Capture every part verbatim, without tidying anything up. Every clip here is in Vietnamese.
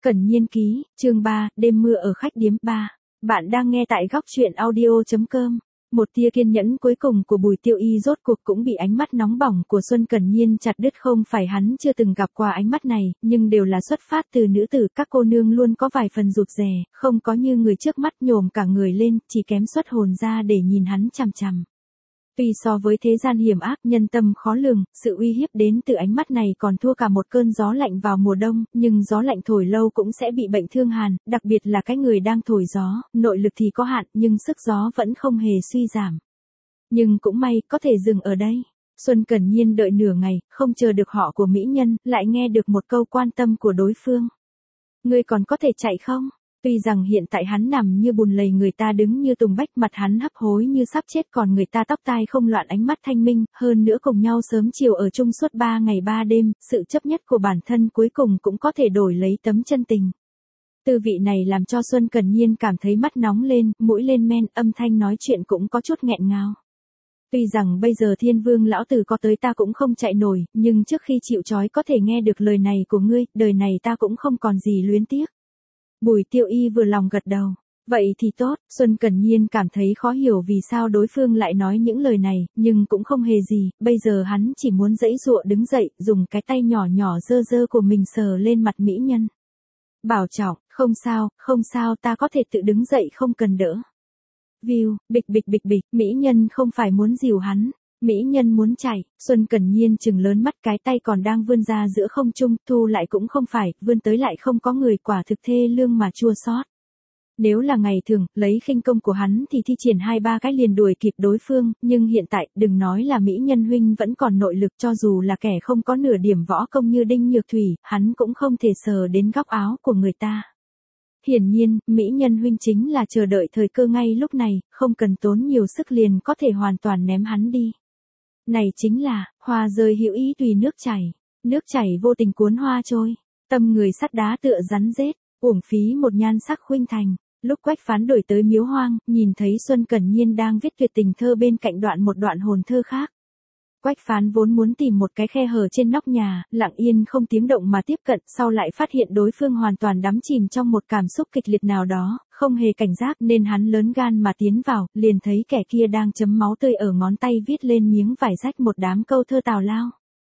Cẩn Nhiên ký, chương ba, đêm mưa ở khách điếm ba. Bạn đang nghe tại góc truyện audio chấm com. Một tia kiên nhẫn cuối cùng của Bùi Tiêu Y rốt cuộc cũng bị ánh mắt nóng bỏng của Xuân Cẩn Nhiên chặt đứt. Không phải hắn chưa từng gặp qua ánh mắt này, nhưng đều là xuất phát từ nữ tử. Các cô nương luôn có vài phần rụt rè, không có như người trước mắt nhổm cả người lên, chỉ kém xuất hồn ra để nhìn hắn chằm chằm. Tuy so với thế gian hiểm ác, nhân tâm khó lường, sự uy hiếp đến từ ánh mắt này còn thua cả một cơn gió lạnh vào mùa đông, nhưng gió lạnh thổi lâu cũng sẽ bị bệnh thương hàn, đặc biệt là cái người đang thổi gió, nội lực thì có hạn, nhưng sức gió vẫn không hề suy giảm. Nhưng cũng may, có thể dừng ở đây. Xuân Cẩn Nhiên đợi nửa ngày, không chờ được họ của mỹ nhân, lại nghe được một câu quan tâm của đối phương. Ngươi còn có thể chạy không? Tuy rằng hiện tại hắn nằm như bùn lầy, người ta đứng như tùng bách, mặt hắn hấp hối như sắp chết, còn người ta tóc tai không loạn, ánh mắt thanh minh, hơn nữa cùng nhau sớm chiều ở chung suốt ba ngày ba đêm, sự chấp nhất của bản thân cuối cùng cũng có thể đổi lấy tấm chân tình. Tư vị này làm cho Xuân Cẩn Nhiên cảm thấy mắt nóng lên, mũi lên men, âm thanh nói chuyện cũng có chút nghẹn ngào. Tuy rằng bây giờ Thiên Vương lão tử có tới ta cũng không chạy nổi, nhưng trước khi chịu trói có thể nghe được lời này của ngươi, đời này ta cũng không còn gì luyến tiếc. Bùi Tiêu Y vừa lòng gật đầu. Vậy thì tốt. Xuân Cẩn Nhiên cảm thấy khó hiểu vì sao đối phương lại nói những lời này, nhưng cũng không hề gì, bây giờ hắn chỉ muốn giãy giụa đứng dậy, dùng cái tay nhỏ nhỏ dơ dơ của mình sờ lên mặt mỹ nhân. Bảo trọng, không sao, không sao, ta có thể tự đứng dậy, không cần đỡ. View, bịch bịch bịch bịch, mỹ nhân không phải muốn dìu hắn. Mỹ nhân muốn chạy, Xuân Cẩn Nhiên trừng lớn mắt, cái tay còn đang vươn ra giữa không trung, thu lại cũng không phải, vươn tới lại không có người, quả thực thê lương mà chua xót. Nếu là ngày thường, lấy khinh công của hắn thì thi triển hai ba cái liền đuổi kịp đối phương, nhưng hiện tại, đừng nói là mỹ nhân huynh vẫn còn nội lực, cho dù là kẻ không có nửa điểm võ công như Đinh Nhược Thủy, hắn cũng không thể sờ đến góc áo của người ta. Hiển nhiên, mỹ nhân huynh chính là chờ đợi thời cơ ngay lúc này, không cần tốn nhiều sức liền có thể hoàn toàn ném hắn đi. Này chính là, hoa rơi hữu ý tùy nước chảy, nước chảy vô tình cuốn hoa trôi, tâm người sắt đá tựa rắn rết, uổng phí một nhan sắc khuynh thành. Lúc Quách Phán đổi tới miếu hoang, nhìn thấy Xuân Cẩn Nhiên đang viết tuyệt tình thơ bên cạnh đoạn một đoạn hồn thơ khác. Quách Phán vốn muốn tìm một cái khe hở trên nóc nhà, lặng yên không tiếng động mà tiếp cận, sau lại phát hiện đối phương hoàn toàn đắm chìm trong một cảm xúc kịch liệt nào đó, không hề cảnh giác nên hắn lớn gan mà tiến vào, liền thấy kẻ kia đang chấm máu tươi ở ngón tay viết lên miếng vải rách một đám câu thơ tào lao.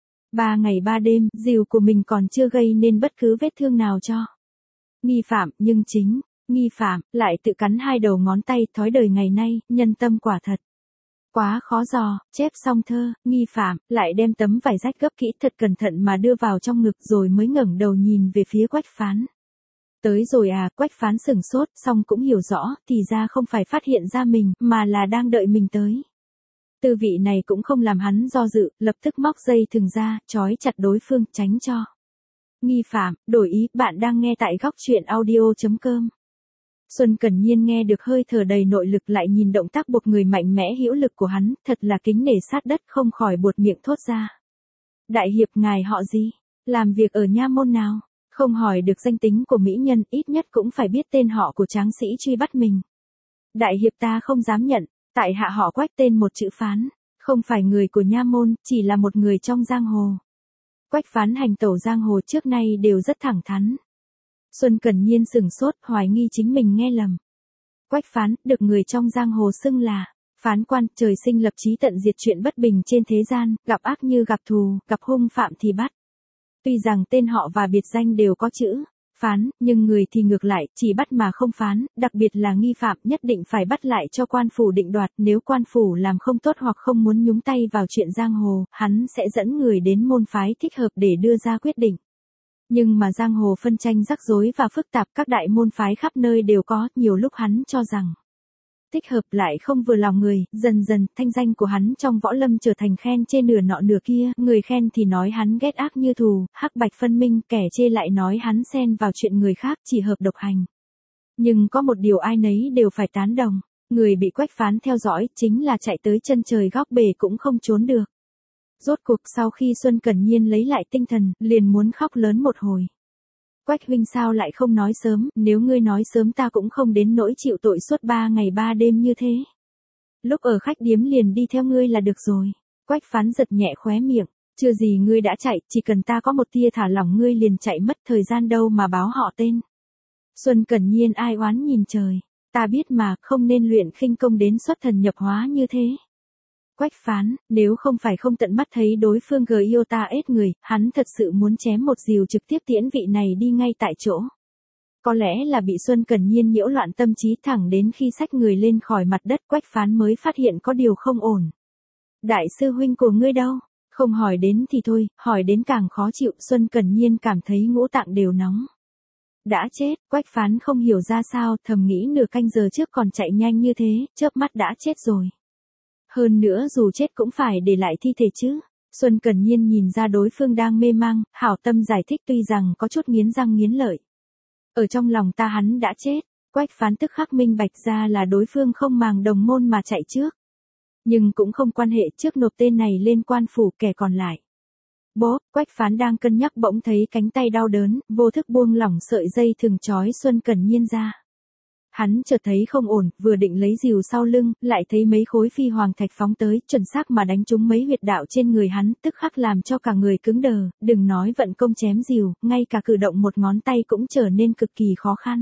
Ba ngày ba đêm, dìu của mình còn chưa gây nên bất cứ vết thương nào cho nghi phạm, nhưng chính nghi phạm lại tự cắn hai đầu ngón tay, thói đời ngày nay, nhân tâm quả thật quá khó dò. Chép xong thơ, nghi phạm lại đem tấm vải rách gấp kỹ thật cẩn thận mà đưa vào trong ngực, rồi mới ngẩng đầu nhìn về phía Quách Phán. Tới rồi à? Quách Phán sửng sốt, xong cũng hiểu rõ, thì ra không phải phát hiện ra mình, mà là đang đợi mình tới. Tư vị này cũng không làm hắn do dự, lập tức móc dây thừng ra, trói chặt đối phương, tránh cho nghi phạm đổi ý. Bạn đang nghe tại góc truyện audio chấm com. Xuân Cẩn Nhiên nghe được hơi thở đầy nội lực, lại nhìn động tác buộc người mạnh mẽ hữu lực của hắn, thật là kính nể sát đất, không khỏi buột miệng thốt ra. Đại hiệp ngài họ gì? Làm việc ở nha môn nào? Không hỏi được danh tính của mỹ nhân, ít nhất cũng phải biết tên họ của tráng sĩ truy bắt mình. Đại hiệp ta không dám nhận, tại hạ họ Quách, tên một chữ Phán, không phải người của nha môn, chỉ là một người trong giang hồ. Quách Phán hành tẩu giang hồ trước nay đều rất thẳng thắn. Xuân Cẩn Nhiên sửng sốt, hoài nghi chính mình nghe lầm. Quách Phán, được người trong giang hồ xưng là phán quan, trời sinh lập chí tận diệt chuyện bất bình trên thế gian, gặp ác như gặp thù, gặp hung phạm thì bắt. Tuy rằng tên họ và biệt danh đều có chữ phán, nhưng người thì ngược lại, chỉ bắt mà không phán, đặc biệt là nghi phạm nhất định phải bắt lại cho quan phủ định đoạt, nếu quan phủ làm không tốt hoặc không muốn nhúng tay vào chuyện giang hồ, hắn sẽ dẫn người đến môn phái thích hợp để đưa ra quyết định. Nhưng mà giang hồ phân tranh rắc rối và phức tạp, các đại môn phái khắp nơi đều có, nhiều lúc hắn cho rằng thích hợp lại không vừa lòng người, dần dần, thanh danh của hắn trong võ lâm trở thành khen chê nửa nọ nửa kia, người khen thì nói hắn ghét ác như thù, hắc bạch phân minh, kẻ chê lại nói hắn xen vào chuyện người khác, chỉ hợp độc hành. Nhưng có một điều ai nấy đều phải tán đồng, người bị Quách Phán theo dõi, chính là chạy tới chân trời góc bể cũng không trốn được. Rốt cuộc sau khi Xuân Cẩn Nhiên lấy lại tinh thần, liền muốn khóc lớn một hồi. Quách huynh sao lại không nói sớm, nếu ngươi nói sớm ta cũng không đến nỗi chịu tội suốt ba ngày ba đêm như thế. Lúc ở khách điếm liền đi theo ngươi là được rồi. Quách Phán giật nhẹ khóe miệng, Chưa gì ngươi đã chạy, chỉ cần ta có một tia thả lỏng ngươi liền chạy mất thời gian đâu mà báo họ tên. Xuân Cẩn Nhiên ai oán nhìn trời. Ta biết mà, không nên luyện khinh công đến xuất thần nhập hóa như thế. Quách Phán, nếu không phải không tận mắt thấy đối phương gờ yêu ta ết người, hắn thật sự muốn chém một rìu trực tiếp tiễn vị này đi ngay tại chỗ. Có lẽ là bị Xuân Cẩn Nhiên nhiễu loạn tâm trí, thẳng đến khi xách người lên khỏi mặt đất Quách Phán mới phát hiện có điều không ổn. Đại sư huynh của ngươi đâu? Không hỏi đến thì thôi, hỏi đến càng khó chịu. Xuân Cẩn Nhiên cảm thấy ngũ tạng đều nóng. Đã chết, Quách Phán không hiểu ra sao, thầm nghĩ nửa canh giờ trước còn chạy nhanh như thế, chớp mắt đã chết rồi. Hơn nữa dù chết cũng phải để lại thi thể chứ. Xuân Cẩn Nhiên nhìn ra đối phương đang mê mang, hảo tâm giải thích tuy rằng có chút nghiến răng nghiến lợi. Ở trong lòng ta hắn đã chết, Quách Phán tức khắc minh bạch ra là đối phương không màng đồng môn mà chạy trước. Nhưng cũng không quan hệ, trước nộp tên này lên quan phủ kẻ còn lại. Bố, Quách Phán đang cân nhắc bỗng thấy cánh tay đau đớn, vô thức buông lỏng sợi dây thừng trói Xuân Cẩn Nhiên ra. Hắn chợt thấy không ổn, vừa định lấy rìu sau lưng, lại thấy mấy khối phi hoàng thạch phóng tới, chuẩn xác mà đánh trúng mấy huyệt đạo trên người hắn, tức khắc làm cho cả người cứng đờ, đừng nói vận công chém rìu, ngay cả cử động một ngón tay cũng trở nên cực kỳ khó khăn.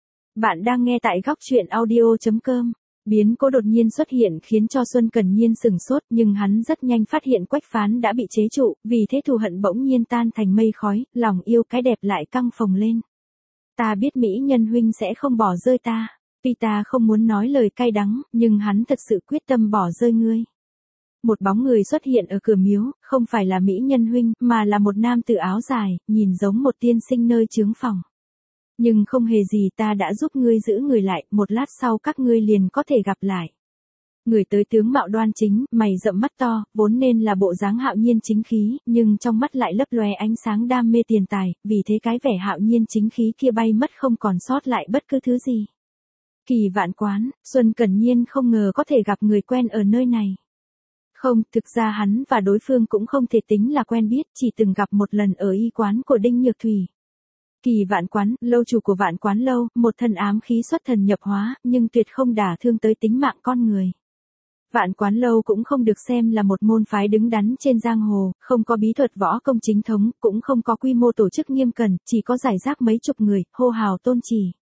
Bạn đang nghe tại góc truyện audio chấm com. Biến cố đột nhiên xuất hiện khiến cho Xuân Cẩn Nhiên sửng sốt, nhưng hắn rất nhanh phát hiện Quách Phán đã bị chế trụ, vì thế thù hận bỗng nhiên tan thành mây khói, lòng yêu cái đẹp lại căng phồng lên. Ta biết mỹ nhân huynh sẽ không bỏ rơi ta, tuy ta không muốn nói lời cay đắng, nhưng hắn thật sự quyết tâm bỏ rơi ngươi. Một bóng người xuất hiện ở cửa miếu, không phải là mỹ nhân huynh, mà là một nam tử áo dài, nhìn giống một tiên sinh nơi chướng phòng. Nhưng không hề gì, ta đã giúp ngươi giữ người lại, một lát sau các ngươi liền có thể gặp lại. Người tới tướng mạo đoan chính, mày rậm mắt to, vốn nên là bộ dáng hạo nhiên chính khí, nhưng trong mắt lại lấp lóe ánh sáng đam mê tiền tài, vì thế cái vẻ hạo nhiên chính khí kia bay mất không còn sót lại bất cứ thứ gì. Kỳ Vạn Quán, Xuân Cẩn Nhiên không ngờ có thể gặp người quen ở nơi này. Không, thực ra hắn và đối phương cũng không thể tính là quen biết, chỉ từng gặp một lần ở y quán của Đinh Nhược Thủy. Kỳ Vạn Quán, lâu chủ của Vạn Quán lâu, một thân ám khí xuất thần nhập hóa, nhưng tuyệt không đả thương tới tính mạng con người. Vạn Quán lâu cũng không được xem là một môn phái đứng đắn trên giang hồ, không có bí thuật võ công chính thống, cũng không có quy mô tổ chức nghiêm cẩn, chỉ có giải rác mấy chục người, hô hào tôn chỉ.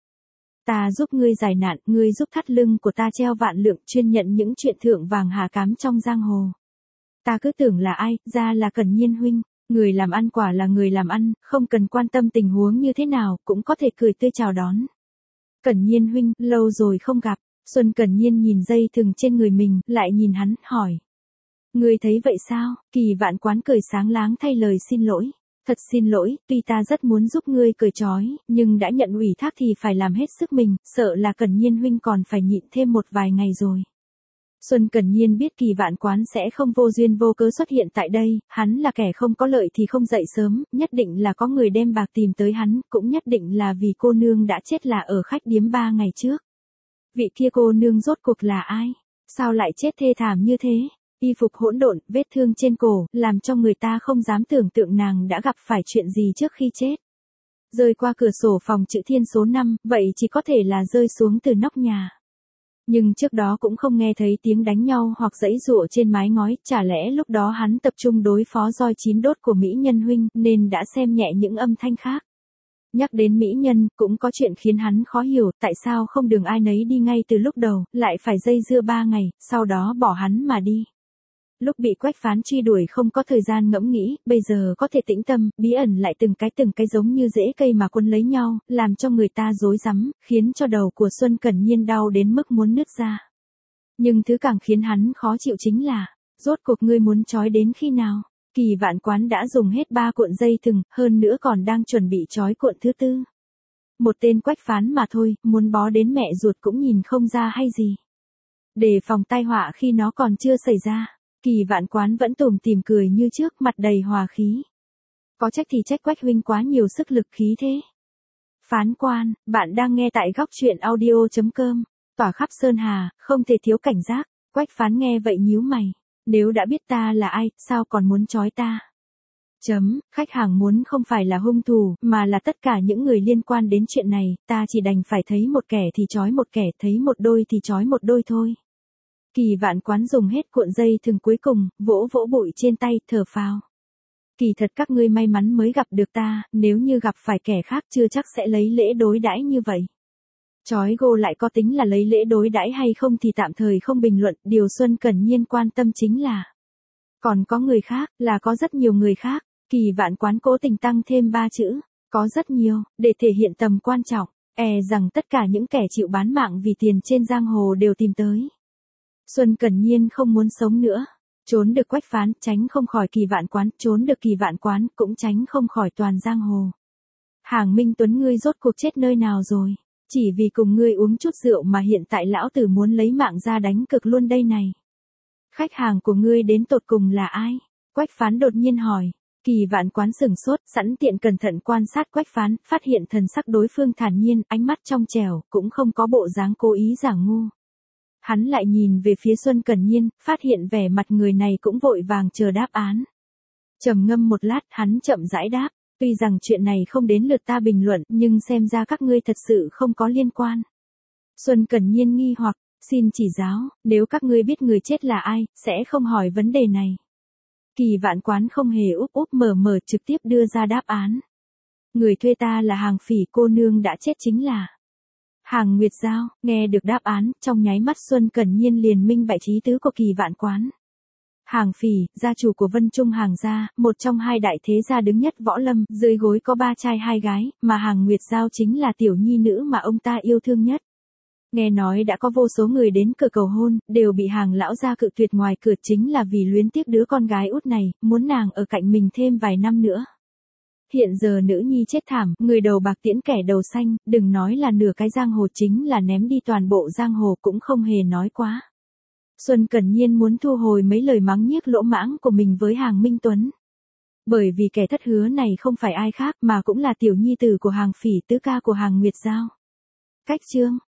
Ta giúp ngươi giải nạn, ngươi giúp thắt lưng của ta treo vạn lượng, chuyên nhận những chuyện thượng vàng hạ cám trong giang hồ. Ta cứ tưởng là ai, ra là Cẩn Nhiên huynh. Người làm ăn quả là người làm ăn, không cần quan tâm tình huống như thế nào, cũng có thể cười tươi chào đón. Cẩn Nhiên huynh, lâu rồi không gặp. Xuân Cẩn Nhiên nhìn dây thừng trên người mình, lại nhìn hắn, hỏi. Ngươi thấy vậy sao? Kỳ Vạn Quán cười sáng láng thay lời xin lỗi. Thật xin lỗi, tuy ta rất muốn giúp ngươi cởi trói, nhưng đã nhận ủy thác thì phải làm hết sức mình, sợ là Cẩn Nhiên huynh còn phải nhịn thêm một vài ngày rồi. Xuân Cẩn Nhiên biết Kỳ Vạn Quán sẽ không vô duyên vô cớ xuất hiện tại đây, hắn là kẻ không có lợi thì không dậy sớm, nhất định là có người đem bạc tìm tới hắn, cũng nhất định là vì cô nương đã chết là ở khách điếm ba ngày trước. Vị kia cô nương rốt cuộc là ai? Sao lại chết thê thảm như thế? Y phục hỗn độn, vết thương trên cổ, làm cho người ta không dám tưởng tượng nàng đã gặp phải chuyện gì trước khi chết. Rơi qua cửa sổ phòng chữ thiên số năm, vậy chỉ có thể là rơi xuống từ nóc nhà. Nhưng trước đó cũng không nghe thấy tiếng đánh nhau hoặc giãy giụa trên mái ngói, chả lẽ lúc đó hắn tập trung đối phó roi chín đốt của mỹ nhân huynh, nên đã xem nhẹ những âm thanh khác. Nhắc đến mỹ nhân, cũng có chuyện khiến hắn khó hiểu, tại sao không đường ai nấy đi ngay từ lúc đầu, lại phải dây dưa ba ngày, sau đó bỏ hắn mà đi. Lúc bị Quách Phán truy đuổi không có thời gian ngẫm nghĩ, bây giờ có thể tĩnh tâm, bí ẩn lại từng cái từng cái giống như rễ cây mà quấn lấy nhau, làm cho người ta rối rắm, khiến cho đầu của Xuân Cẩn Nhiên đau đến mức muốn nứt ra. Nhưng thứ càng khiến hắn khó chịu chính là, rốt cuộc ngươi muốn trói đến khi nào? Kỳ Vạn Quán đã dùng hết ba cuộn dây thừng, hơn nữa còn đang chuẩn bị trói cuộn thứ tư. Một tên Quách Phán mà thôi, muốn bó đến mẹ ruột cũng nhìn không ra hay gì. Để phòng tai họa khi nó còn chưa xảy ra. Kỳ Vạn Quán vẫn tủm tỉm cười như trước, mặt đầy hòa khí. Có trách thì trách Quách huynh quá nhiều sức lực khí thế. Phán quan, bạn đang nghe tại góc truyện audio chấm com. Tỏa khắp sơn hà, không thể thiếu cảnh giác. Quách Phán nghe vậy nhíu mày. Nếu đã biết ta là ai, sao còn muốn trói ta? Chấm, khách hàng muốn không phải là hung thủ, mà là tất cả những người liên quan đến chuyện này, ta chỉ đành phải thấy một kẻ thì trói một kẻ, thấy một đôi thì trói một đôi thôi. Kỳ Vạn Quán dùng hết cuộn dây thừng cuối cùng, vỗ vỗ bụi trên tay, thở phào. Kỳ thật các ngươi may mắn mới gặp được ta, nếu như gặp phải kẻ khác chưa chắc sẽ lấy lễ đối đãi như vậy. Chói gô lại có tính là lấy lễ đối đãi hay không thì tạm thời không bình luận, điều Xuân Cẩn Nhiên quan tâm chính là còn có người khác, là có rất nhiều người khác. Kỳ Vạn Quán cố tình tăng thêm ba chữ, có rất nhiều, để thể hiện tầm quan trọng, e rằng tất cả những kẻ chịu bán mạng vì tiền trên giang hồ đều tìm tới. Xuân Cẩn Nhiên không muốn sống nữa, trốn được Quách Phán, tránh không khỏi Kỳ Vạn Quán, trốn được Kỳ Vạn Quán, cũng tránh không khỏi toàn giang hồ. Hàng Minh Tuấn ngươi rốt cuộc chết nơi nào rồi? Chỉ vì cùng ngươi uống chút rượu mà hiện tại lão tử muốn lấy mạng ra đánh cực luôn đây này. Khách hàng của ngươi đến tột cùng là ai? Quách Phán đột nhiên hỏi. Kỳ Vạn Quán sửng sốt, sẵn tiện cẩn thận quan sát Quách Phán, phát hiện thần sắc đối phương thản nhiên, ánh mắt trong trẻo, cũng không có bộ dáng cố ý giả ngu. Hắn lại nhìn về phía Xuân Cẩn Nhiên, phát hiện vẻ mặt người này cũng vội vàng chờ đáp án. Trầm ngâm một lát, hắn chậm rãi đáp, tuy rằng chuyện này không đến lượt ta bình luận, nhưng xem ra các ngươi thật sự không có liên quan. Xuân Cẩn Nhiên nghi hoặc, xin chỉ giáo, nếu các ngươi biết người chết là ai, sẽ không hỏi vấn đề này. Kỳ Vạn Quán không hề úp úp mở mở trực tiếp đưa ra đáp án. Người thuê ta là Hàng Phỉ, cô nương đã chết chính là Hàng Nguyệt Giao. Nghe được đáp án, trong nháy mắt Xuân Cẩn Nhiên liền minh bạch ý tứ của Kỳ Vạn Quán. Hàng Phỉ, gia chủ của Vân Trung Hàng gia, một trong hai đại thế gia đứng nhất võ lâm, dưới gối có ba trai hai gái, mà Hàng Nguyệt Giao chính là tiểu nhi nữ mà ông ta yêu thương nhất. Nghe nói đã có vô số người đến cửa cầu hôn, đều bị Hàng lão gia cự tuyệt ngoài cửa, chính là vì luyến tiếc đứa con gái út này, muốn nàng ở cạnh mình thêm vài năm nữa. Hiện giờ nữ nhi chết thảm, người đầu bạc tiễn kẻ đầu xanh, đừng nói là nửa cái giang hồ, chính là ném đi toàn bộ giang hồ cũng không hề nói quá. Xuân Cẩn Nhiên muốn thu hồi mấy lời mắng nhiếc lỗ mãng của mình với Hàng Minh Tuấn. Bởi vì kẻ thất hứa này không phải ai khác mà cũng là tiểu nhi tử của Hàng Phỉ, tứ ca của Hàng Nguyệt Giao. Cách chương